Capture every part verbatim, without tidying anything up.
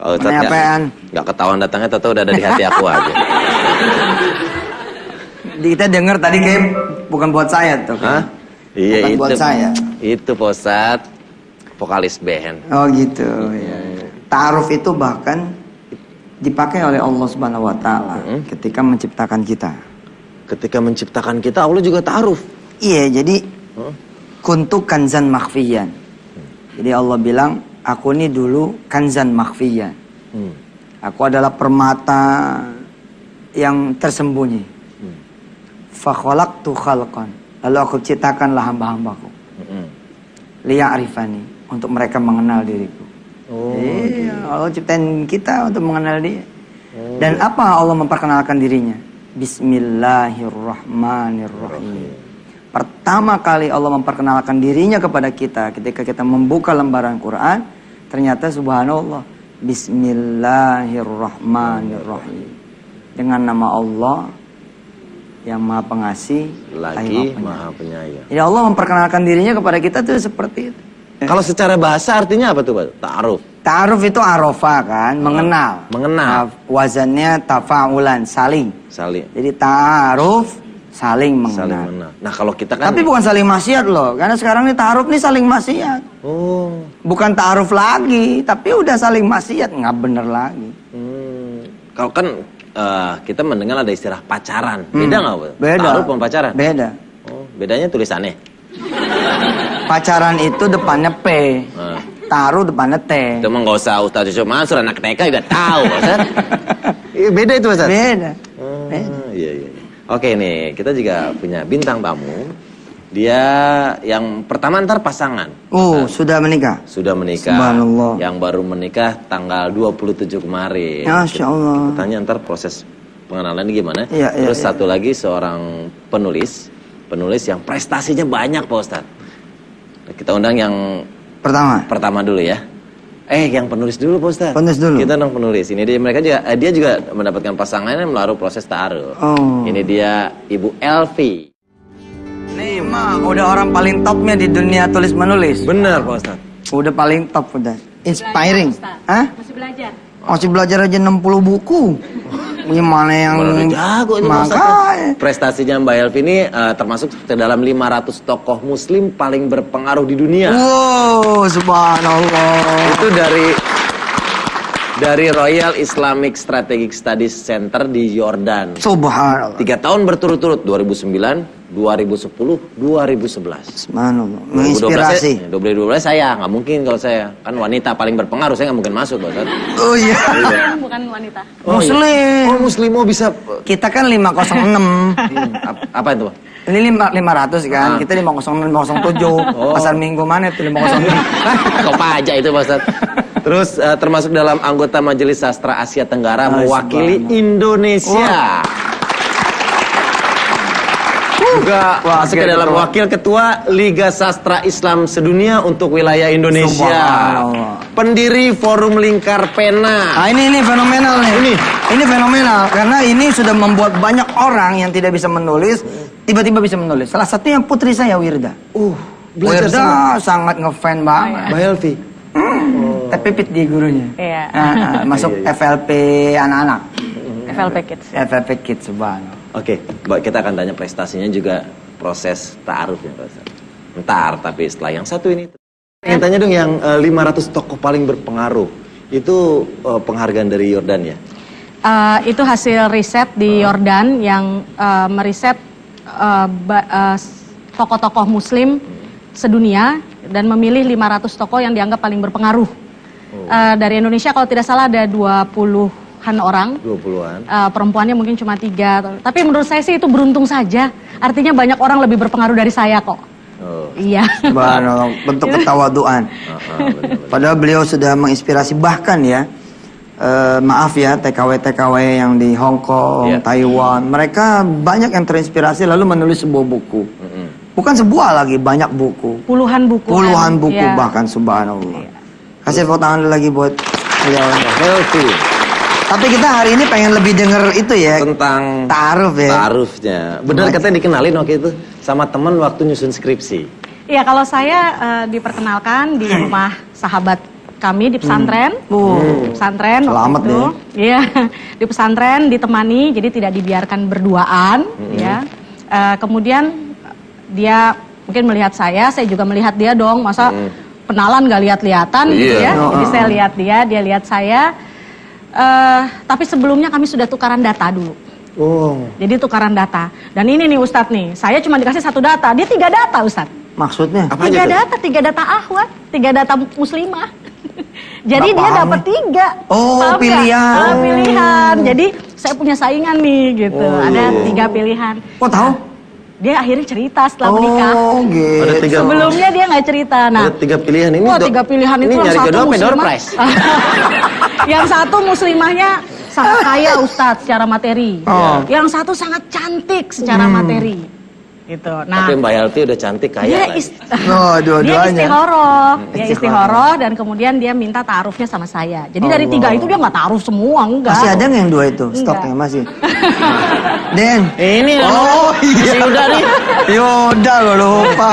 Oh, Ustadz gak, gak ketahuan datangnya, tahu udah ada di hati aku aja. Kita dengar tadi kayak bukan buat saya tuh. Hah? Iya, bukan itu buat saya. Itu Pak Ustadz, vokalis band. Oh gitu. Ya. Ta'aruf itu bahkan dipakai oleh Allah Subhanahu Wa Taala hmm. ketika menciptakan kita. Ketika menciptakan kita, Allah juga ta'aruf. Iya, jadi huh? kuntu kanzan makhfiyan. Hmm. Jadi Allah bilang, aku ini dulu kanzan makhfiyan. Hmm. Aku adalah permata yang tersembunyi. Hmm. Fakhalaqtu khalqan. Lalu aku ciptakanlah hamba-hambaku. Hmm. Liya'rifani, untuk mereka mengenal diriku. Oh, iya, gitu. Allah ciptain kita untuk mengenal dia. Oh, dan iya. Apa Allah memperkenalkan dirinya? Bismillahirrahmanirrahim. Pertama kali Allah memperkenalkan dirinya kepada kita ketika kita membuka lembaran Quran, ternyata subhanallah, Bismillahirrahmanirrahim. Dengan nama Allah yang Maha Pengasih lagi Maha Penyayang. Ya Allah memperkenalkan dirinya kepada kita tuh seperti itu. Kalau secara bahasa artinya apa tuh, Pak? Ta'aruf. Ta'aruf itu arofa kan, hmm. mengenal. Mengenal. Nah, wazannya tafa'ulan, saling. Saling. Jadi ta'aruf, saling mengenal. Saling mengenal. Nah, kalau kita kan... Tapi bukan saling maksiat loh, karena sekarang ini ta'aruf nih saling maksiat. Oh. Bukan ta'aruf lagi, tapi udah saling maksiat, nggak bener lagi. Hmm. Kalau kan uh, kita mendengar ada istilah pacaran, beda nggak, Pak? Beda. Ta'aruf sama pacaran? Beda. Oh, bedanya tulisannya? Pacaran itu depannya P, nah. Taruh depannya T. Itu emang gak usah Ustaz Yusuf Mansur, anak T K juga tahu, Ustaz. Beda itu, Ustaz? Beda. Oh, Beda. Iya, iya. Oke nih, kita juga punya bintang tamu. Dia yang pertama ntar pasangan. Oh, Ustaz. Sudah menikah? Sudah menikah. Subhanallah. Yang baru menikah tanggal dua puluh tujuh kemarin. Masya Allah. Tanya ntar proses pengenalan gimana. Ya, ya, Terus ya. satu lagi seorang penulis. Penulis yang prestasinya banyak, Pak Ustaz. Kita undang yang pertama. Pertama dulu ya. Eh, yang penulis dulu, Pak Ustaz. Penulis dulu. Kita undang penulis. Ini dia mereka juga dia juga mendapatkan pasangannya melalui proses ta'aruf. Oh. Ini dia Ibu Elvi. Nih, mah udah orang paling topnya di dunia tulis menulis. Benar, Pak Ustaz. Udah paling top udah. Inspiring. Hah? Masih belajar. Masih belajar aja enam puluh buku. Gimana yang jago ini, makanya. Prestasinya Mbak Elvi ini uh, termasuk ke dalam lima ratus tokoh muslim paling berpengaruh di dunia. Wow, subhanallah. Itu dari dari Royal Islamic Strategic Studies Center di Yordan. Subhanallah. Tiga tahun berturut-turut, dua ribu sembilan, dua ribu sepuluh, dua ribu sebelas. Subhanallah. Menginspirasi. dua ribu dua belas saya, nggak mungkin kalau saya. Kan wanita paling berpengaruh, saya nggak mungkin masuk, Ustaz. Oh iya. Bukan wanita. Oh, Muslim. Iya. Oh, Muslim, oh bisa. Kita kan lima nol enam. hmm, apa itu, Pak? Ini lima ratus kan, ah. Kita lima nol enam, lima nol tujuh. Oh. Pasar Minggu mana itu lima nol enam? Kok pajak itu, Pak Ustaz? Terus uh, termasuk dalam anggota Majelis Sastra Asia Tenggara, oh, mewakili Indonesia. Oh. Juga masuk ke dalam wakil ketua Liga Sastra Islam Sedunia untuk wilayah Indonesia. Pendiri Forum Lingkar Pena. Nah, ini ini fenomenal nih. Ini ini fenomenal karena ini sudah membuat banyak orang yang tidak bisa menulis tiba-tiba bisa menulis. Salah satunya putri saya Wirda. Uh, Wirda sangat ngefan banget. Mbak Elvi. Hmm. Oh. T P P di gurunya. Iya. Nah, masuk iya, iya. F L P anak-anak. F L P Kids. F L P Kids, subhanallah. Oke, Mbak, kita akan tanya prestasinya juga proses ta'arufnya, Pak Ustaz. Ntar, tapi setelah yang satu ini. Ingin tanya dong yang uh, lima ratus tokoh paling berpengaruh. Itu uh, penghargaan dari Yordan ya? Uh, itu hasil riset di Yordan yang uh, meriset uh, uh, tokoh-tokoh muslim sedunia dan memilih lima ratus tokoh yang dianggap paling berpengaruh. Oh. Uh, dari Indonesia kalau tidak salah ada dua puluhan orang. dua puluhan. Uh, perempuannya mungkin cuma tiga. Tapi menurut saya sih itu beruntung saja. Artinya banyak orang lebih berpengaruh dari saya kok. Oh. Iya. Bentuk ketawaduan. Padahal beliau sudah menginspirasi bahkan ya. Uh, maaf ya T K W T K W yang di Hong Kong, yeah. Taiwan. Mereka banyak yang terinspirasi lalu menulis sebuah buku. Mm-hmm. Bukan sebuah lagi, banyak buku. Puluhan buku. Puluhan buku yeah. bahkan, subhanallah. Yeah. Kasih foto tangan lagi buat beliau. Healthy. Tapi kita hari ini pengen lebih denger itu ya. Tentang ta'aruf ya. Ta'arufnya. Benar katanya dikenalin waktu itu sama teman waktu nyusun skripsi. Iya, kalau saya uh, diperkenalkan di rumah sahabat kami di pesantren. Hmm. Di pesantren waktu Selamat itu. deh. Iya, di pesantren ditemani, jadi tidak dibiarkan berduaan. Hmm. Ya, uh, kemudian dia mungkin melihat saya, saya juga melihat dia dong. Masa hmm. kenalan gak lihat-lihatan gitu Iya. ya? Oh, Jadi oh, saya oh. lihat dia, dia lihat saya. Uh, tapi sebelumnya kami sudah tukaran data dulu. Oh. Jadi tukaran data. Dan ini nih Ustadz nih, saya cuma dikasih satu data, dia tiga data Ustadz. Maksudnya? Apa Tiga aja tuh? data, tiga data akhwat, tiga data muslimah. Jadi Nggak dia paham dapat nih. tiga. Oh, Paham nggak? pilihan. Ah, Oh. pilihan. Jadi saya punya saingan nih gitu. Oh, Ada iya. tiga pilihan. Kok tahu? Dia akhirnya cerita setelah menikah. Oh, gitu. Ada tiga. Sebelumnya dia nggak cerita. Nah, Ada tiga pilihan ini. wah do- tiga pilihan ini itu yang nyari satu jodoh apa door muslimah. prize? Yang satu muslimahnya sangat kaya Ustadz secara materi. Oh. Yang satu sangat cantik secara Hmm. materi. Gitu. Nah, Tapi Mbak Yalti udah cantik kaya dia, lagi. ist- Oh, dia dua-duanya. istihoroh, dia Istihoroh. istihoroh dan kemudian dia minta ta'arufnya sama saya. Jadi dari Allah. tiga itu dia nggak ta'aruf semua, enggak. Masih ada nggak yang dua itu? Enggak. Stoknya masih. Den. Ini Oh iya. udah nih. Yaudah lo lupa.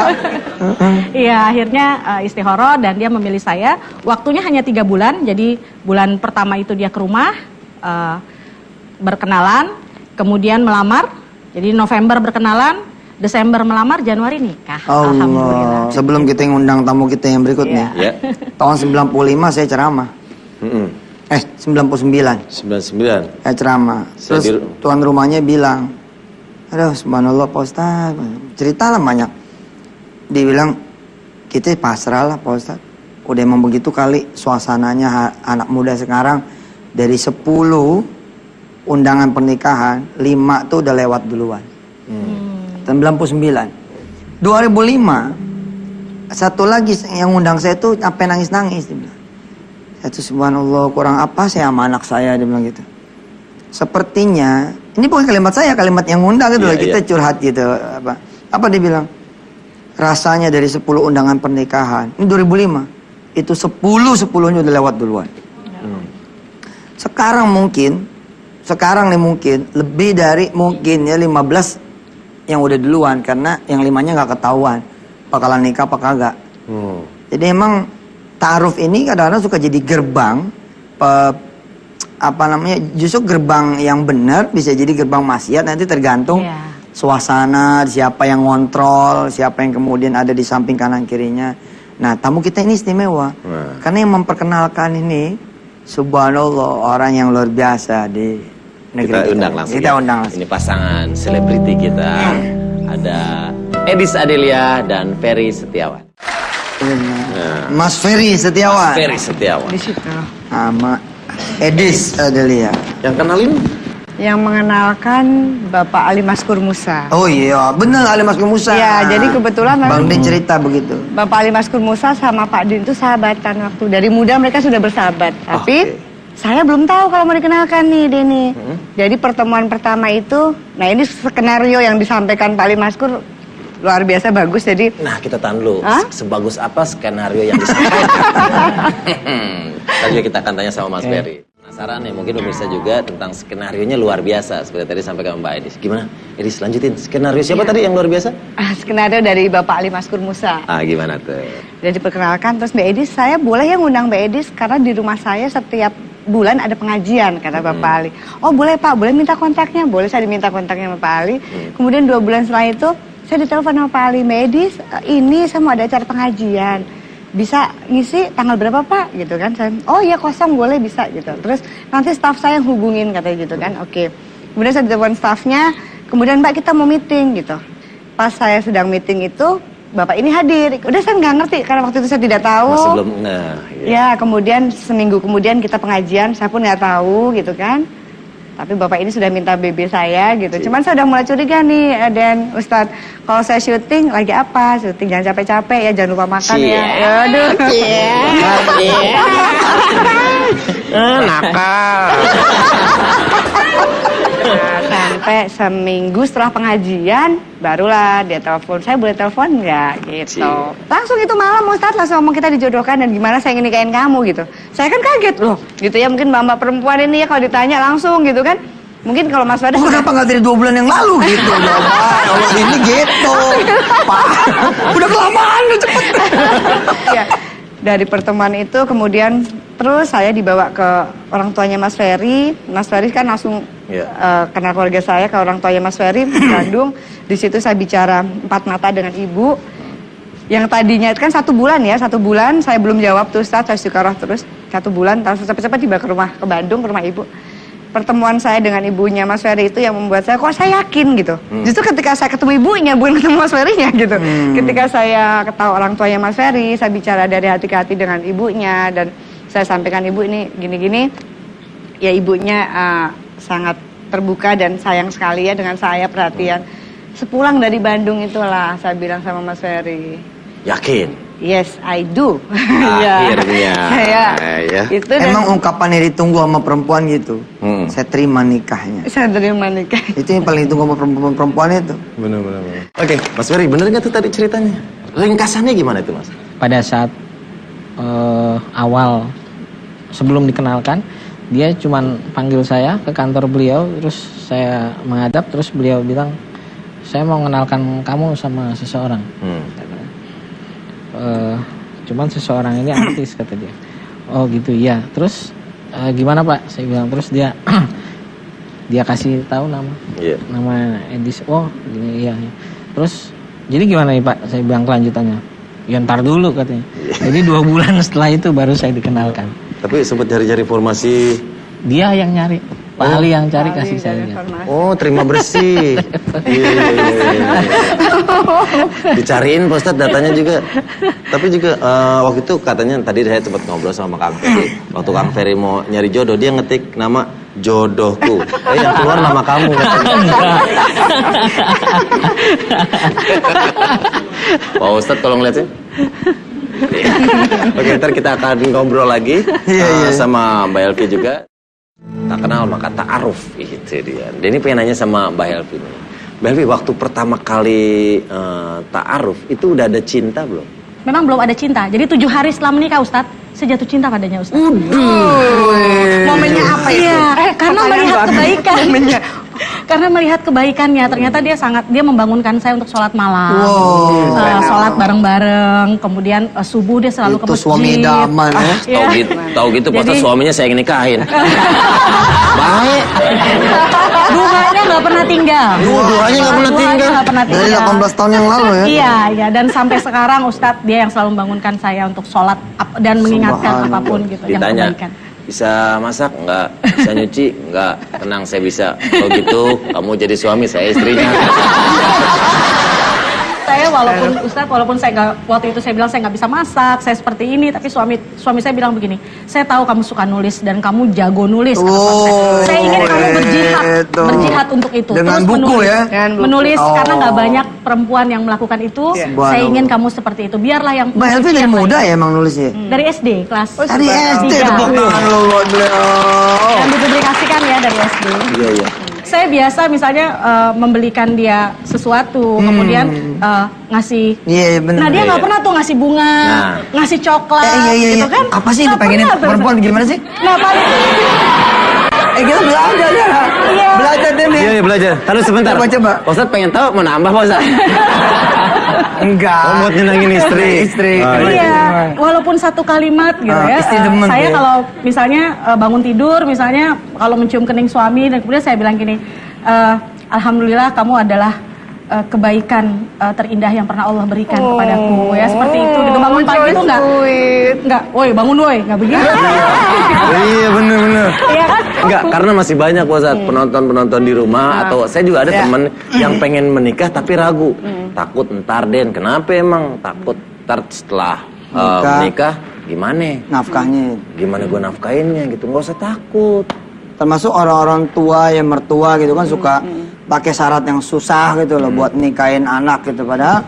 Iya, akhirnya uh, istihoroh dan dia memilih saya. Waktunya hanya tiga bulan, jadi bulan pertama itu dia ke rumah, uh, berkenalan, kemudian melamar. Jadi November berkenalan, Desember melamar, Januari nikah. Allah. Alhamdulillah. Sebelum kita ngundang tamu kita yang berikutnya. Iya. Ya. Tahun sembilan puluh lima saya ceramah. Mm-mm. Eh, sembilan puluh sembilan. sembilan puluh sembilan. Saya ceramah. Saya Terus di- tuan rumahnya bilang, aduh subhanallah Pak Ustaz, cerita lah banyak. Dia bilang, kita pasrah lah Pak Ustaz. Udah emang begitu kali suasananya ha- anak muda sekarang. Dari sepuluh undangan pernikahan, lima tuh udah lewat duluan. Hmm. sembilan puluh sembilan. dua ribu lima, satu lagi yang undang saya tuh sampai nangis-nangis. Dia bilang, saya tuh subhanallah kurang apa saya sama anak saya, dia bilang gitu. Sepertinya, ini bukan kalimat saya, kalimat yang undang gitu Iya, loh, kita iya. curhat gitu. Apa, apa dia bilang? Rasanya dari sepuluh undangan pernikahan, ini dua ribu lima, itu sepuluh, sepuluhnya udah lewat duluan. Hmm. Sekarang mungkin, sekarang nih mungkin, lebih dari mungkin ya lima belas yang udah duluan. Karena yang limanya nggak ketahuan, bakalan nikah apa kagak. Hmm. Jadi emang ta'aruf ini kadang-kadang suka jadi gerbang, pe- apa namanya, justru gerbang yang benar bisa jadi gerbang maksiat, nanti tergantung Iya. suasana, siapa yang ngontrol, siapa yang kemudian ada di samping kanan kirinya. Nah, tamu kita ini istimewa. Nah. Karena yang memperkenalkan ini, subhanallah, orang yang luar biasa di negeri Kita kita. undang langsung. Kita ya. undang langsung. Ini pasangan selebriti kita. Ada Edis Adelia dan Ferry Setiawan. Nah. Mas Ferry Setiawan. Ferry Setiawan. Di situ. Sama Edis Adelia. Yang kenalin? Yang mengenalkan Bapak Ali Maskur Musa. Oh iya, bener Ali Maskur Musa. Ya, jadi kebetulan memang- Bang Din cerita begitu. Bapak Ali Maskur Musa sama Pak Din itu sahabatan waktu dari muda mereka sudah bersahabat. Tapi Oke. saya belum tahu kalau mau dikenalkan nih Denny. Jadi pertemuan pertama itu, nah ini skenario yang disampaikan Pak Ali Maskur luar biasa bagus. Jadi Nah, kita tahan dulu. Hah? Sebagus apa skenario yang disampaikan? Tadi kita akan tanya sama Mas Ferry. Penasaran nih, mungkin pemirsa juga tentang skenario-nya luar biasa. Seperti tadi sampaikan Mbak Edis. Gimana? Edis, lanjutin. Skenario siapa tadi yang luar biasa? ah, skenario dari Bapak Ali Maskur Musa. Ah, gimana tuh? Dan diperkenalkan terus Mbak Edis, saya boleh ya ngundang Mbak Edis karena di rumah saya setiap bulan ada pengajian, kata Bapak Ali. Oh boleh Pak, boleh minta kontaknya? Boleh, saya diminta kontaknya sama Pak Ali. Kemudian dua bulan setelah itu saya ditelepon sama Pak Ali, Mbak Edis, ini saya mau ada acara pengajian. Bisa ngisi tanggal berapa Pak? Gitu kan. Saya, oh iya kosong, boleh bisa gitu. Terus nanti staff saya yang hubungin, katanya gitu kan. Oke. Kemudian saya ditelepon staffnya, kemudian Mbak kita mau meeting gitu. Pas saya sedang meeting itu, Bapak ini hadir. Udah saya nggak ngerti karena waktu itu saya tidak tahu. Masih belum, nah. Iya. Ya, kemudian seminggu kemudian kita pengajian, saya pun nggak tahu gitu kan. Tapi Bapak ini sudah minta B B saya gitu. Cik. Cuman saya udah mulai curiga nih, eh, Dan Ustadz, kalau saya syuting lagi apa? Syuting jangan capek-capek ya, jangan lupa makan Cik. ya. Ya aduh. Nakal. Nah, sampai seminggu setelah pengajian, barulah dia telepon. Saya boleh telepon nggak? Gitu. Cik. Langsung itu malam Ustadz langsung ngomong kita dijodohkan dan gimana saya ingin nikahin kamu gitu. Saya kan kaget loh, gitu ya mungkin mbak-mbak perempuan ini ya kalau ditanya langsung gitu kan. Mungkin kalau Mas Wada Oh, kenapa nggak dari dua bulan yang lalu gitu? Bapak, kalau ini gitu. Pak, udah kelamaan, udah cepet. ya. Dari pertemuan itu kemudian terus saya dibawa ke orang tuanya Mas Ferry. Mas Ferry kan langsung Yeah. uh, kenal keluarga saya ke orang tuanya Mas Ferry di Bandung. Di situ saya bicara empat mata dengan ibu. Yang tadinya kan satu bulan ya, satu bulan saya belum jawab tuh Ustaz, saya istiqoroh terus satu bulan, terus cepat-cepat tiba ke rumah, ke Bandung, ke rumah ibu. Pertemuan saya dengan ibunya Mas Ferry itu yang membuat saya, kok saya yakin gitu. Hmm. Justru ketika saya ketemu ibunya, bukan ketemu Mas Ferry-nya gitu. Hmm. Ketika saya ketahui orang tuanya Mas Ferry, saya bicara dari hati ke hati dengan ibunya, dan saya sampaikan ibu ini gini-gini, ya ibunya uh, sangat terbuka dan sayang sekali ya dengan saya, perhatian. Sepulang dari Bandung itulah saya bilang sama Mas Ferry, yakin? Yes, I do. Akhirnya. Saya ya. itu Emang dan, ungkapan yang ditunggu sama perempuan gitu. Hmm. Saya terima nikahnya. saya terima nikah. Itu yang paling ditunggu sama perempuan-perempuan itu. Benar, benar, benar. Oke, Mas Ferry, bener nggak tuh tadi ceritanya? Ringkasannya gimana itu, Mas? Pada saat uh, awal sebelum dikenalkan, dia cuman panggil saya ke kantor beliau, terus saya menghadap, terus beliau bilang, saya mau mengenalkan kamu sama seseorang. Hmm. Uh, cuman seseorang ini artis, kata dia. Oh gitu, iya. Terus uh, gimana Pak? Saya bilang. Terus dia dia kasih tahu nama, yeah. nama Edis. Oh gini, iya. Terus jadi gimana nih Pak? Saya bilang kelanjutannya. Ya ntar dulu katanya. Yeah. Jadi dua bulan setelah itu baru saya dikenalkan. Tapi sempat cari-cari informasi. Dia yang nyari. Pak Oh. Ali yang cari Ali kasih dari saya. informasi. Oh, terima bersih. Iya, iya, iya, iya. Dicariin Pak Ustadz datanya juga. Tapi juga eh, waktu itu katanya tadi saya sempat ngobrol sama Kang Ferry. Waktu Kang Ferry mau nyari jodoh, dia ngetik nama jodohku. Eh, yang keluar nama kamu katanya. Pak Ustadz tolong liatin. Oke, ntar kita akan ngobrol lagi Iya, uh, iya. sama Mbak Elvi juga. Tak kenal maka ta'aruf, itu dia. Dan ini pengen nanya sama Mbak Elvi nih. Mbak Elvi, waktu pertama kali uh, ta'aruf itu udah ada cinta belum? Memang belum ada cinta. Jadi tujuh hari setelah menikah Ustadz, saya jatuh cinta padanya Ustadz. Momennya apa itu? Iya, Eh, karena pertanyaan melihat bagus. kebaikan. Momennya. Karena melihat kebaikannya, ternyata dia sangat dia membangunkan saya untuk sholat malam, Wow. Eh, sholat bareng-bareng, kemudian eh, subuh dia selalu ke Itu masjid. suami idaman ya. Iya. Tahu gitu, tahu gitu pas Jadi- suaminya saya yang nikahin. Baik. Duhanya nggak pernah tinggal. Duh, duhanya nggak pernah Duhanya tinggal. nggak pernah Dari tinggal. delapan belas tahun yang lalu ya. Iya, iya. Dan sampai sekarang Ustadz dia yang selalu membangunkan saya untuk sholat ap- dan mengingatkan Subhanallah. apapun gitu yang Ditanya, kebaikan. bisa masak nggak? Bisa nyuci nggak? Tenang, saya bisa. Kalau gitu, kamu jadi suami, saya istrinya. Saya walaupun Ustadz, walaupun saya nggak waktu itu saya bilang saya nggak bisa masak, saya seperti ini, tapi suami suami saya bilang begini, saya tahu kamu suka nulis dan kamu jago nulis. kata suami saya. Oh, Saya ingin kamu berjihad, gitu. berjihad untuk itu. Dengan Terus buku menulis, ya? Dengan buku. menulis Oh. karena nggak banyak perempuan yang melakukan itu. Iya. Saya ingin kamu seperti itu. Biarlah yang Mbak Elvi dari yang muda lain. ya emang nulisnya? Dari S D kelas. Dari S D tiga. tepuk tangan lu buat beliau. Dan dipublikasikan ya dari S D. Iya, iya. Saya biasa misalnya eh, membelikan dia sesuatu, kemudian eh, ngasih. Iya, iya, bener. Nah dia Iya, nggak iya. pernah tuh ngasih bunga, Nah. ngasih coklat, Eh, iya, iya, gitu iya. kan? Apa sih Nggak dipengenin pernah tuh. perempuan gimana sih? Nah paling Eh kita belajar ya. Iya. Belajar deh nih. Iya, iya, belajar. Taruh sebentar. Coba, coba. Pak Ustadz pengen tahu mau nambah Pak Ustadz? Enggak. Oh, buat nyenangin istri. Istri. Oh, Kenapa iya, sih? walaupun satu kalimat gitu Ah, ya. istri eh, demen saya tuh ya. kalau misalnya eh, bangun tidur, misalnya kalau mencium kening suami dan kemudian saya bilang gini, eh, alhamdulillah kamu adalah eh, kebaikan eh, terindah yang pernah Allah berikan kepadaku ya seperti itu. Gitu bangun pagi itu enggak, enggak, woi bangun woi, enggak begitu. Iya, bener-bener. Iya kan? Enggak, karena masih banyak Pak Ustadz penonton-penonton di rumah atau saya juga ada temen yang pengen menikah tapi ragu. Takut ntar Den, kenapa emang? Takut ntar setelah uh, Nikah. menikah gimana? Nafkahnya. Gimana gue nafkainnya gitu, nggak usah takut. Termasuk orang-orang tua yang mertua gitu kan suka pakai syarat yang susah gitu loh buat nikahin anak gitu, padahal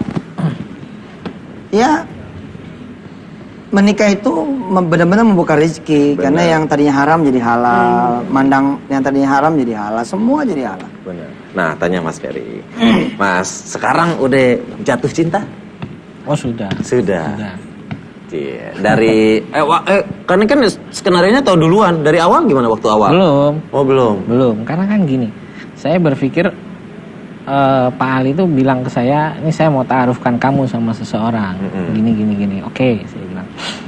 ya menikah itu mem- benar-benar membuka rezeki. Benar. Karena yang tadinya haram jadi halal, mandang yang tadinya haram jadi halal, semua jadi halal. Bener. Nah, tanya Mas Ferry. Mas, sekarang udah jatuh cinta? Oh sudah. Sudah. Sudah. Iya. Dari eh, wa, eh karena kan skenario-nya tahu duluan. Dari awal gimana waktu awal? Belum. Oh, belum. Belum, karena kan gini, saya berpikir eh, Pak Ali itu bilang ke saya, ini saya mau taarufkan kamu sama seseorang, Mm-mm. gini gini gini. Oke, saya bilang.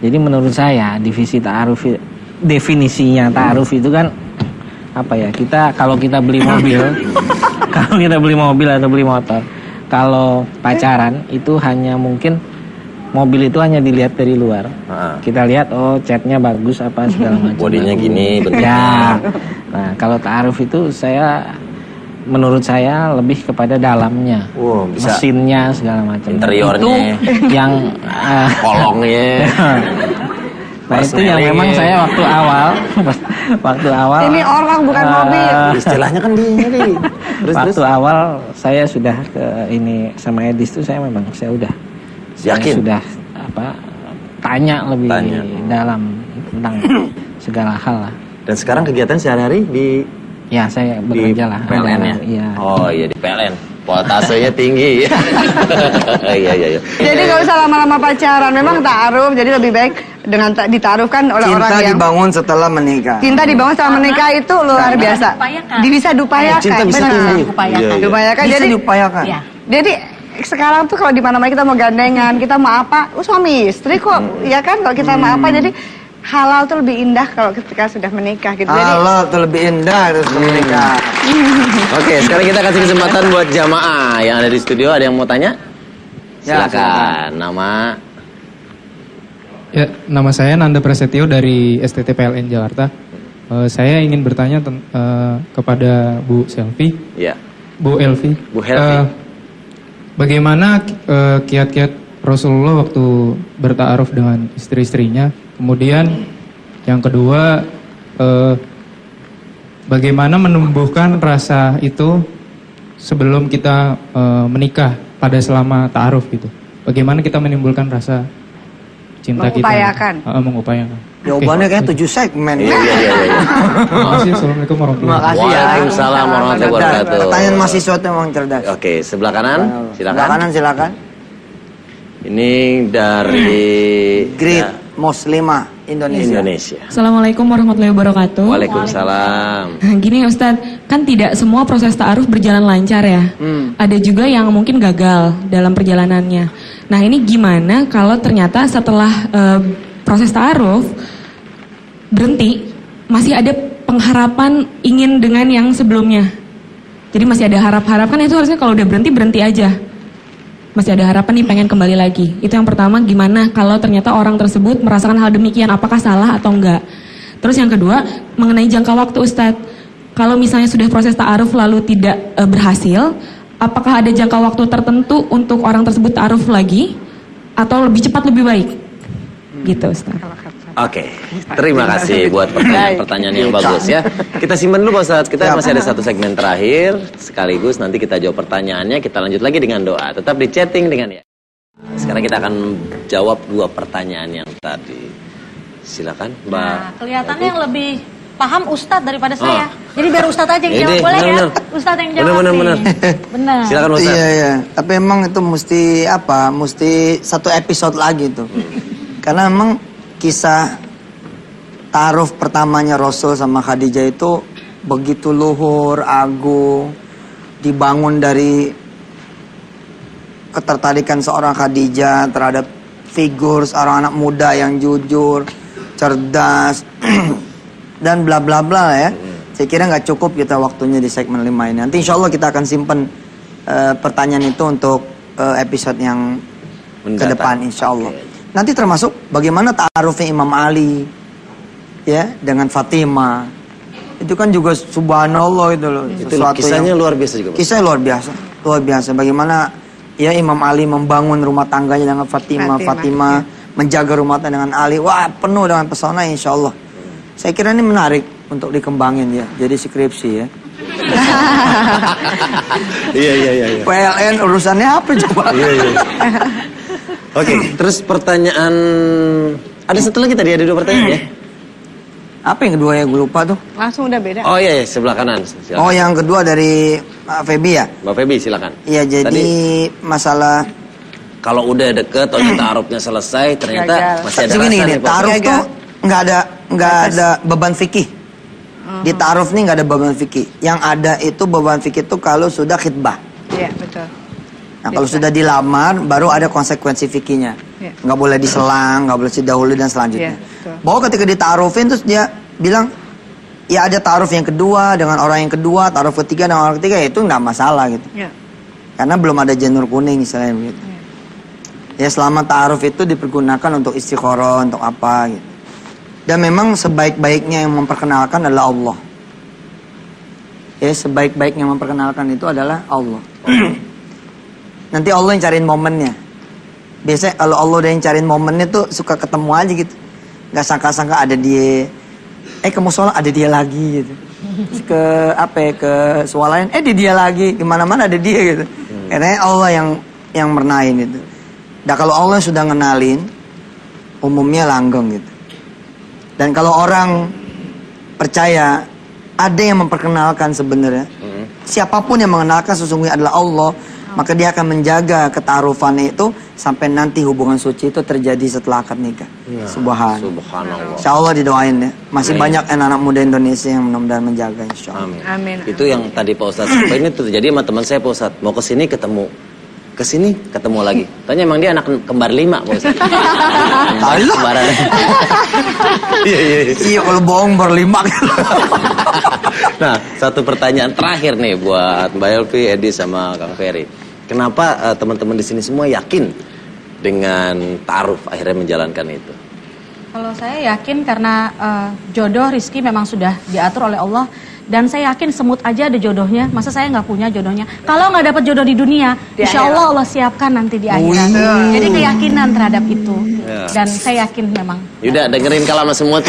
Jadi menurut saya divisi ta'aruf, definisinya ta'aruf itu kan apa ya? Kita kalau kita beli mobil, kalau kita beli mobil atau beli motor, kalau pacaran itu hanya mungkin mobil itu hanya dilihat dari luar. Ah. Kita lihat oh catnya bagus apa segala macam. Bodinya gini, bentuknya. Ya. Nah, kalau ta'aruf itu saya menurut saya lebih kepada dalamnya, Wow, bisa. mesinnya segala macam. Interiornya. Itu yang uh, Kolongnya. nah itu yang memang saya waktu awal, waktu awal. Ini orang bukan uh, mobil. Istilahnya kan gini nih. Terus waktu terus. awal saya sudah ke ini sama Edis tuh saya memang saya udah saya Yakin? sudah apa tanya lebih Tanya. dalam tentang segala hal lah. Dan sekarang kegiatan sehari-hari di Ya saya di bekerja lah. P L N ya? Iya. Oh iya di P L N. Voltasenya tinggi. Iya iya iya. Jadi nggak usah lama-lama pacaran. Memang ta'aruf, jadi lebih baik dengan ta- ditaarufkan oleh Cinta orang yang dibangun setelah menikah. cinta dibangun setelah menikah itu luar biasa. diupayakan. Di- Bisa diupayakan. Cinta bisa benar. tumbuh. Diupayakan. Iya, iya. Diupayakan. Bisa Jadi diupayakan. Ya. Jadi sekarang tuh kalau di mana-mana kita mau gandengan, kita mau apa, oh, suami istri kok, ya kan? Kalau kita mau apa, jadi halal tuh lebih indah kalau ketika sudah menikah gitu. Jadi Allah tuh lebih indah terus menikah. Oke, sekarang kita kasih kesempatan buat jamaah yang ada di studio. Ada yang mau tanya? Ya, Silakan. Nama. Ya, nama saya Nanda Prasetyo dari S T T P L N Jakarta. Eh, saya ingin bertanya ten- eh, kepada Bu Selvi, Ya. Bu Elvi. Bu Helvi. Eh, bagaimana eh, kiat-kiat Rasulullah waktu bertaaruf dengan istri-istrinya? Kemudian yang kedua, eh, bagaimana menumbuhkan rasa itu sebelum kita eh, menikah pada selama ta'aruf gitu? Bagaimana kita menimbulkan rasa cinta Mengupayakan. kita? Uh, mengupayakan. Jawabannya kayak tujuh segmen. Iya iya iya. iya. Terima kasih. Assalamualaikum warahmatullahi Terima kasih ya. Waalaikumsalam warahmatullahi wabarakatuh. Pertanyaan mahasiswa itu memang cerdas. Oke, sebelah kanan. Sebelah Silakan. kanan silakan. Ini dari Great ya, Muslimah Indonesia. Indonesia. Assalamualaikum warahmatullahi wabarakatuh. Waalaikumsalam. Nah, gini Ustadz, kan tidak semua proses ta'aruf berjalan lancar ya. Hmm. Ada juga yang mungkin gagal dalam perjalanannya. Nah ini gimana kalau ternyata setelah eh, proses ta'aruf berhenti, masih ada pengharapan ingin dengan yang sebelumnya. Jadi masih ada harap-harap, kan itu harusnya kalau udah berhenti, berhenti aja. Masih ada harapan nih pengen kembali lagi. Itu yang pertama, gimana kalau ternyata orang tersebut merasakan hal demikian, apakah salah atau enggak. Terus yang kedua, mengenai jangka waktu Ustadz. Kalau misalnya sudah proses ta'aruf lalu tidak e, berhasil, apakah ada jangka waktu tertentu untuk orang tersebut ta'aruf lagi? Atau lebih cepat lebih baik? Gitu Ustadz. Oke, terima kasih buat pertanyaan-pertanyaan yang bagus ya. Kita simpan dulu Pak Ustadz, kita masih ada satu segmen terakhir. Sekaligus nanti kita jawab pertanyaannya, kita lanjut lagi dengan doa. Tetap di chatting dengan ya. Sekarang kita akan jawab dua pertanyaan yang tadi. Silakan Mbak. Nah, kelihatannya yang lebih paham Ustadz daripada Oh. saya. Jadi biar Ustadz aja yang Ini, jawab, boleh bener-bener. ya? Ustadz yang jawab Bener-bener, nih. Benar. Silakan Ustadz. Iya iya. Tapi emang itu mesti apa? Mesti satu episode lagi tuh. Karena emang kisah ta'aruf pertamanya Rasul sama Khadijah itu begitu luhur, agung, dibangun dari ketertarikan seorang Khadijah terhadap figur seorang anak muda yang jujur, cerdas, dan bla bla bla ya. Saya kira nggak cukup kita waktunya di segmen lima ini. Nanti insya Allah kita akan simpen uh, pertanyaan itu untuk uh, episode yang ke depan insya Allah. Oke. Nanti termasuk bagaimana ta'arufnya Imam Ali ya dengan Fatimah. Itu kan juga subhanallah itu loh. Itu kisahnya luar biasa juga Pak. Kisah luar biasa, luar biasa. Bagaimana ya Imam Ali membangun rumah tangganya dengan Fatimah, Fatimah, Fatimah menjaga rumah tangga dengan Ali. Wah penuh dengan pesona insya Allah. Saya kira ini menarik untuk dikembangin ya. Jadi skripsi ya. Iya iya iya. iya. P L N urusannya apa coba? Iya iya. Oke, terus pertanyaan ada satu lagi tadi, ada dua pertanyaan ya. Apa yang kedua ya gue lupa tuh. langsung udah beda. Oh iya, iya sebelah kanan. Silakan. Oh yang kedua dari uh, Feby ya. Mbak Feby silakan. Iya jadi Tadi, masalah kalau udah deket, atau ta'arufnya selesai, ternyata Gagal. masih ada segini rasa gini, nih Pak. ta'aruf Gagal. tuh nggak ada nggak ada beban fikih. Di ta'aruf nih nggak ada beban fikih. Yang ada itu beban fikih itu kalau sudah khitbah. Iya betul. Nah kalau Khitbah. sudah dilamar baru ada konsekuensi fikihnya. Yeah. Nggak boleh diselang, nggak boleh didahului dan selanjutnya. Yeah, Bahwa ketika ditaarufin terus dia bilang, ya ada taaruf yang kedua dengan orang yang kedua, taaruf ketiga dengan orang ketiga, itu nggak masalah gitu. Yeah. Karena belum ada janur kuning istilahnya begitu. Yeah. Ya selama taaruf itu dipergunakan untuk istikharah, untuk apa gitu. Dan memang sebaik-baiknya yang memperkenalkan adalah Allah. Ya sebaik-baiknya memperkenalkan itu adalah Allah. Nanti Allah yang cariin momennya. Biasanya kalau Allah udah yang cariin momennya tuh suka ketemu aja gitu. Gak sangka-sangka ada dia. Eh ke musola ada dia lagi gitu. Terus ke apa ya, ke swalayan eh di dia lagi. Kemana-mana ada dia gitu. Hmm. Karena Allah yang yang mernain itu. Dan kalau Allah sudah ngenalin, umumnya langgeng gitu. Dan kalau orang percaya ada yang memperkenalkan sebenarnya. Hmm. Siapapun yang mengenalkan sesungguhnya adalah Allah. Maka dia akan menjaga ketarufannya itu sampai nanti hubungan suci itu terjadi setelah akad nikah. Nah, Subhanallah. Subhanallah. Insya Allah didoain ya. Masih Amin. banyak anak-anak muda Indonesia yang mudah-mudahan menjaga insya Allah. Amin. Amin. Itu yang tadi Pak Ustadz. Ini terjadi sama teman saya Pak Ustadz. Mau kesini ketemu. Kesini ketemu lagi. Tanya emang dia anak kembar lima Pak Ustadz. Kembaran. Iya iya. Iya kalau bohong berlima. Nah satu pertanyaan terakhir nih buat Mbak Elvi, Edi sama Kang Ferry. Kenapa uh, teman-teman di sini semua yakin dengan ta'aruf akhirnya menjalankan itu? Kalau saya yakin karena uh, jodoh rezeki memang sudah diatur oleh Allah. Dan saya yakin semut aja ada jodohnya. Masa saya nggak punya jodohnya? Kalau nggak dapat jodoh di dunia, di insya Allah Allah siapkan nanti di akhirat. Jadi keyakinan terhadap itu. Ya. Dan saya yakin memang. Yuda dengerin kalau sama semut.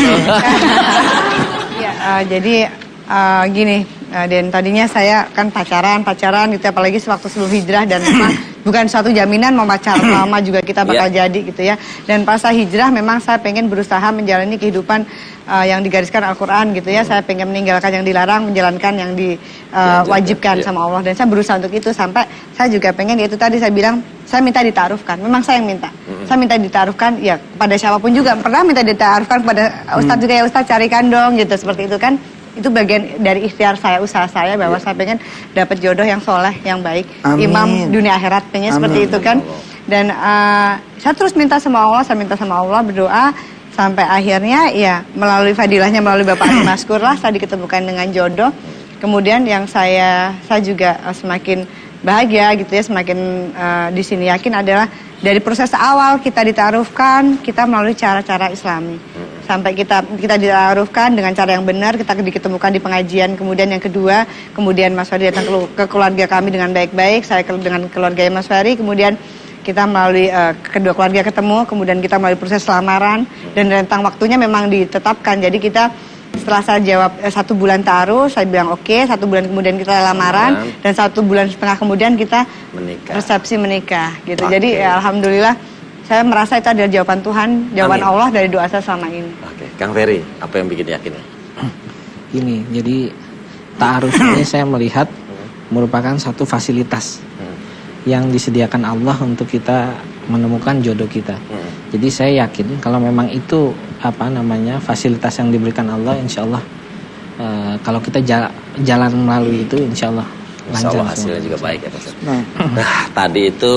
Ya, uh, jadi uh, gini. Uh, dan tadinya saya kan pacaran, pacaran gitu, apalagi sewaktu sebelum hijrah dan memang bukan suatu jaminan mau pacar lama juga kita bakal yeah. jadi gitu ya. Dan pas saya hijrah memang saya pengen berusaha menjalani kehidupan uh, yang digariskan Al-Quran gitu ya. Mm. Saya pengen meninggalkan yang dilarang, menjalankan yang diwajibkan uh, yeah. sama Allah. Dan saya berusaha untuk itu sampai saya juga pengen, yaitu tadi saya bilang, saya minta ditaarufkan. Memang saya yang minta. Mm. Saya minta ditaarufkan ya kepada siapapun juga. Pernah minta ditaarufkan kepada Ustadz mm. juga ya, Ustadz carikan dong gitu, seperti itu kan. Itu bagian dari ikhtiar saya, usaha saya bahwa yeah. saya pengen dapat jodoh yang soleh, yang baik, Amin. Imam dunia akhirat, pengen Amin. Seperti itu kan. Dan uh, saya terus minta sama Allah, saya minta sama Allah, berdoa sampai akhirnya ya melalui fadilahnya, melalui Bapak Ali Maskur lah saya diketemukan dengan jodoh. Kemudian yang saya saya juga uh, semakin bahagia gitu ya, semakin uh, di sini yakin adalah dari proses awal kita ditaarufkan, kita melalui cara-cara Islami. Sampai kita kita ditaarufkan dengan cara yang benar, kita diketemukan di pengajian. Kemudian yang kedua, kemudian Mas Ferry datang ke, ke keluarga kami dengan baik-baik, saya ke, dengan keluarga Mas Ferry. Kemudian kita melalui uh, kedua keluarga ketemu, kemudian kita melalui proses lamaran dan rentang waktunya memang ditetapkan. Jadi kita setelah saya jawab eh, satu bulan taruh, saya bilang oke, okay. Satu bulan kemudian kita lamaran Aman. Dan satu bulan setengah kemudian kita menikah. Resepsi menikah gitu. Okay. Jadi ya, alhamdulillah. Saya merasa itu adalah jawaban Tuhan, jawaban Amin. Allah dari doa saya selama ini. Oke, Kang Ferry, apa yang bikin yakin? Gini, jadi ta'aruf ini saya melihat merupakan satu fasilitas hmm. yang disediakan Allah untuk kita menemukan jodoh kita. Hmm. Jadi saya yakin kalau memang itu apa namanya fasilitas yang diberikan Allah, insya Allah uh, kalau kita jala, jalan melalui itu, insya Allah lancar. Insya Allah hasilnya juga baik ya Pak. Nah, nah tadi itu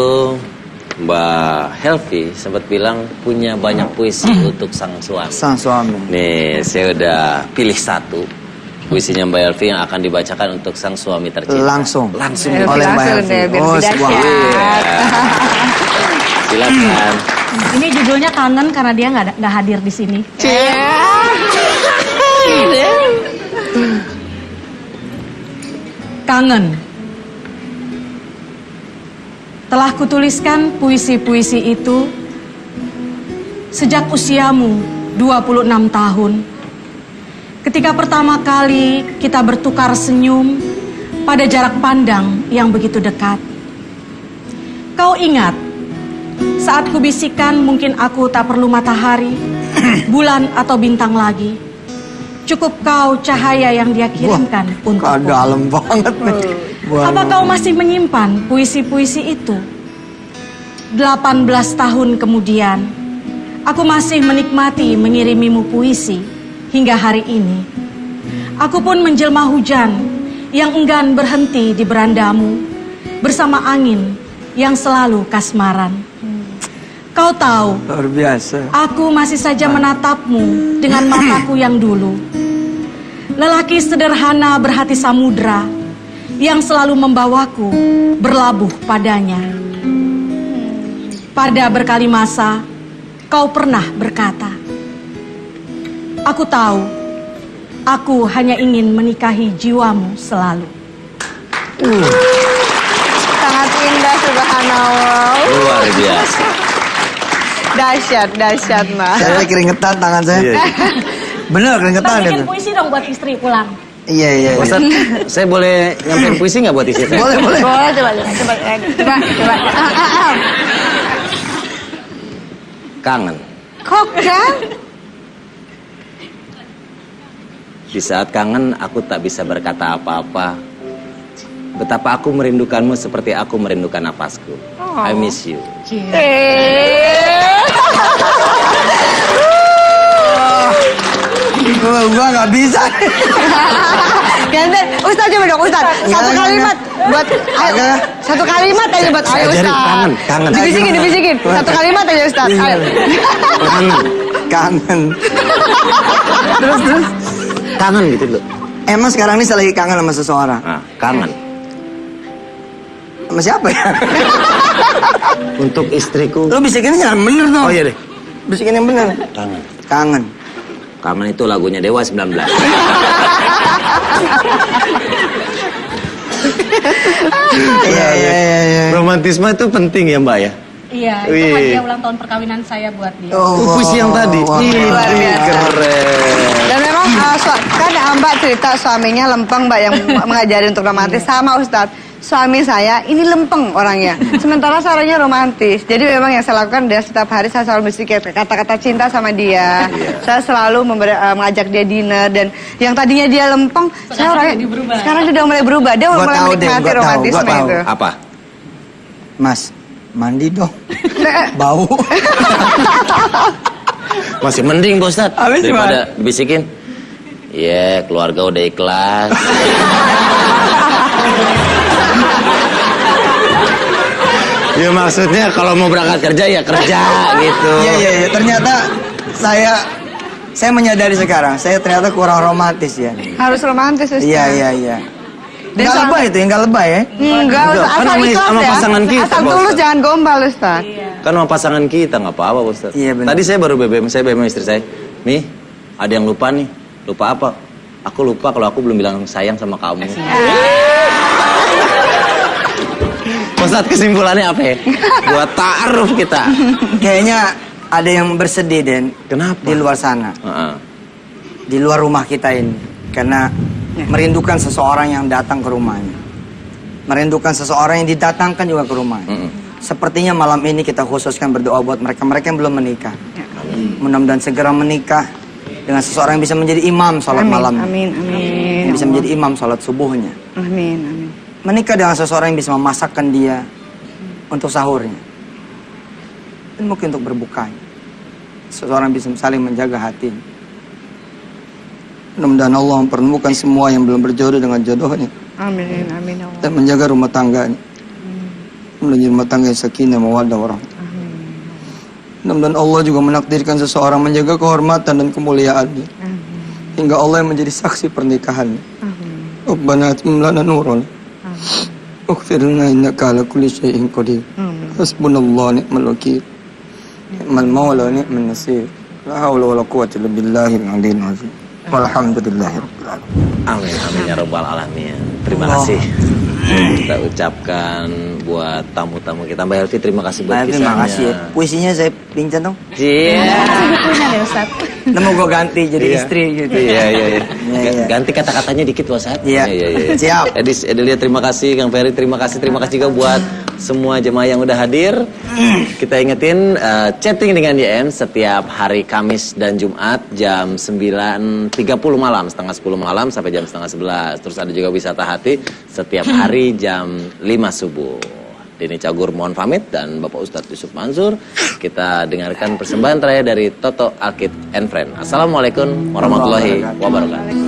Mbak Helvi sempat bilang punya banyak puisi untuk sang suami. Sang suami. Nih, saya udah pilih satu puisinya Mbak Helvi yang akan dibacakan untuk sang suami tercinta. Langsung. Langsung eh, oleh Mbak Helvi. Oh, sebuah. Silakan. Ini judulnya Kangen karena dia nggak nggak hadir di sini. Kangen. Telah kutuliskan puisi-puisi itu sejak usiamu dua puluh enam tahun. Ketika pertama kali kita bertukar senyum pada jarak pandang yang begitu dekat. Kau ingat saat kubisikkan mungkin aku tak perlu matahari, bulan atau bintang lagi. Cukup kau cahaya yang dia kirimkan untukku. Kau dalam banget nih. Apa kau masih menyimpan puisi-puisi itu? delapan belas tahun kemudian, aku masih menikmati mengirimimu puisi hingga hari ini. Aku pun menjelma hujan yang enggan berhenti di berandamu bersama angin yang selalu kasmaran. Kau tahu, Luar biasa. aku masih saja menatapmu dengan mataku yang dulu. Lelaki sederhana berhati samudra yang selalu membawaku berlabuh padanya. Pada berkali masa, kau pernah berkata, aku tahu, aku hanya ingin menikahi jiwamu selalu. Uh. Sangat indah, subhanallah. Luar biasa. Dahsyat, dahsyat, Mas. Saya keringetan tangan saya. Iya, iya. Bener keringetan Bang, gitu. bikin puisi dong buat istri pulang. Iya, iya. iya. Ustaz, saya boleh nyampein puisi nggak buat istri saya? Boleh, boleh. Boleh, coba, coba, coba, coba, coba. Ah, ah, ah. Kangen. Kok kan? Di saat kangen, aku tak bisa berkata apa-apa. Betapa aku merindukanmu seperti aku merindukan napasku. Oh. I miss you. Gua, gua gak bisa. Ganti, Ustaz coba dong, Ustaz. Satu kalimat buat, ayo. Satu kalimat aja buat, ayo Saya jadi Ustaz. kangen, kangen. Dibisikin, dibisikin. Satu kalimat aja Ustaz, ayo. Kangen. Kangen. Terus, terus. Kangen gitu loh. Emang sekarang ini saya lagi kangen sama seseorang. Nah, kangen. Sama siapa ya? Untuk istriku. Lu bisikin yang bener dong. Oh iya deh. Bisikin yang bener. Kangen. Kangen. Kangen itu lagunya Dewa sembilan belas. Iya, iya, iya, iya. Romantisme itu penting ya Mbak ya? Iya, itu Wih. hadiah ulang tahun perkawinan saya buat dia. Oh, Oh, puisi yang tadi. wow. Ih, Luar biasa. keren. Dan memang uh, su- kan Mbak cerita suaminya lempeng Mbak yang mengajari untuk romantis sama Ustadz. Suami saya ini lempeng orangnya, sementara suaranya romantis. Jadi memang yang saya lakukan dia setiap hari saya selalu berpikir kata-kata cinta sama dia. Saya selalu memberi, uh, mengajak dia dinner dan yang tadinya dia lempeng, saya orangnya jadi berubah. sekarang dia udah mulai berubah. Dia Gua mulai tahu deh, menikmati gua tahu, romantisme gua tahu. itu. Apa? Mas, mandi dong. Bau. Masih mending Bos Ustaz Habis daripada bisikin. Iya, keluarga udah ikhlas. Ya maksudnya kalau mau berangkat kerja ya kerja gitu. Iya, iya, iya. Ternyata saya saya menyadari sekarang, saya ternyata kurang romantis ya. Harus romantis Ustaz. Iya, iya, iya. Dan Enggak sama- lebay itu, enggak lebay ya. Enggak, Enggak, Ustaz. kan Asal sama- ikhlas sama ya. pasangan kita, Asal Pak tulus Ustaz. jangan gombal Ustaz. Kan sama pasangan kita nggak apa-apa Bos Ustaz. Iya, benar. Tadi saya baru B B M, saya B B M istri saya. Nih, ada yang lupa nih. Lupa apa? Aku lupa kalau aku belum bilang sayang sama kamu. Bos Ustaz, kesimpulannya apa ya? Buat ta'aruf kita. Kayaknya ada yang bersedih Den. Kenapa? Di luar sana. Heeh. Di luar rumah kita ini. Karena merindukan seseorang yang datang ke rumahnya. Merindukan seseorang yang didatangkan juga ke rumahnya. Mm-mm. Sepertinya malam ini kita khususkan berdoa buat mereka-mereka yang belum menikah. Mudah-mudahan segera menikah dengan seseorang yang bisa menjadi imam sholat Amin, malam. amin, amin. Yang bisa menjadi imam sholat subuhnya. Amin, amin. Menikah dengan seseorang yang bisa memasakkan dia untuk sahurnya. Dan mungkin untuk berbukanya. Seseorang bisa saling menjaga hatinya. Mudah-mudahan Allah mempertemukan semua yang belum berjodoh dengan jodohnya. Amin, amin. Ya Allah. Dan menjaga rumah tangganya. Menjadi rumah tangga yang sakinah, mawaddah, warahmah. Mudah-mudahan Allah juga menakdirkan seseorang menjaga kehormatan dan kemuliaannya. Hingga Allah yang menjadi saksi pernikahannya. Rabbana atim lana nuran. Ughfir lana innaka ala kulli syai'in qadir. Hasbunallahu ni'mal wakil. Ni'mal maula wa ni'man nasir. La haula wala quwwata illa billahil aliyyil azim. Walhamdulillahirabbil alamin. Amin, amin ya rabbal alamin. Terima Allah. kasih. Kita ucapkan buat tamu-tamu kita. Mbak Helvi, terima kasih buat Nah, kisahnya. terima kasih ya. Puisinya saya pinjam dong. Iya. Bukunya deh Ustaz. Nemu gue ganti jadi Iya. istri gitu. Iya, iya, iya. Iya, iya. Ganti kata-katanya dikit, Bos Ustaz. Iya. iya, iya. Siap. Edis, Edelia, terima kasih. Kang Ferry, terima kasih. Terima kasih juga buat semua jemaah yang udah hadir. Kita ingetin uh, chatting dengan Y M setiap hari Kamis dan Jumat jam sembilan tiga puluh malam, setengah sepuluh malam sampai jam setengah sebelas. Terus ada juga wisata hati setiap hari jam lima subuh. Denny Cagur mohon pamit dan Bapak Ustadz Yusuf Mansur. Kita dengarkan persembahan terakhir dari Toto Alkit and Friend. Assalamualaikum warahmatullahi wabarakatuh.